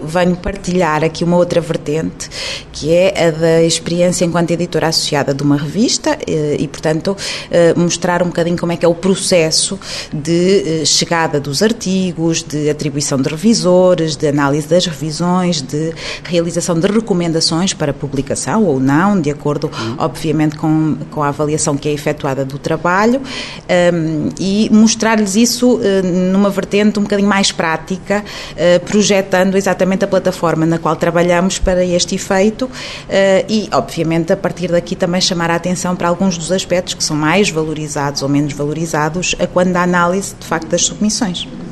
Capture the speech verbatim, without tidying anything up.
venho partilhar aqui uma outra vertente, que é a da experiência enquanto editora associada de uma revista e, portanto, mostrar um bocadinho como é que é o processo de chegada dos artigos, de atribuição de revisores, de análise das revisões, de realização de recomendações para publicação ou não, de acordo, uhum. obviamente, com, com a avaliação que é efetuada do trabalho, um, e mostrar-lhes isso uh, numa vertente um bocadinho mais prática, uh, projetando exatamente a plataforma na qual trabalhamos para este efeito uh, e, obviamente, a partir daqui também chamar a atenção para alguns dos aspectos que são mais valorizados ou menos valorizados a quando da análise, de facto, das submissões.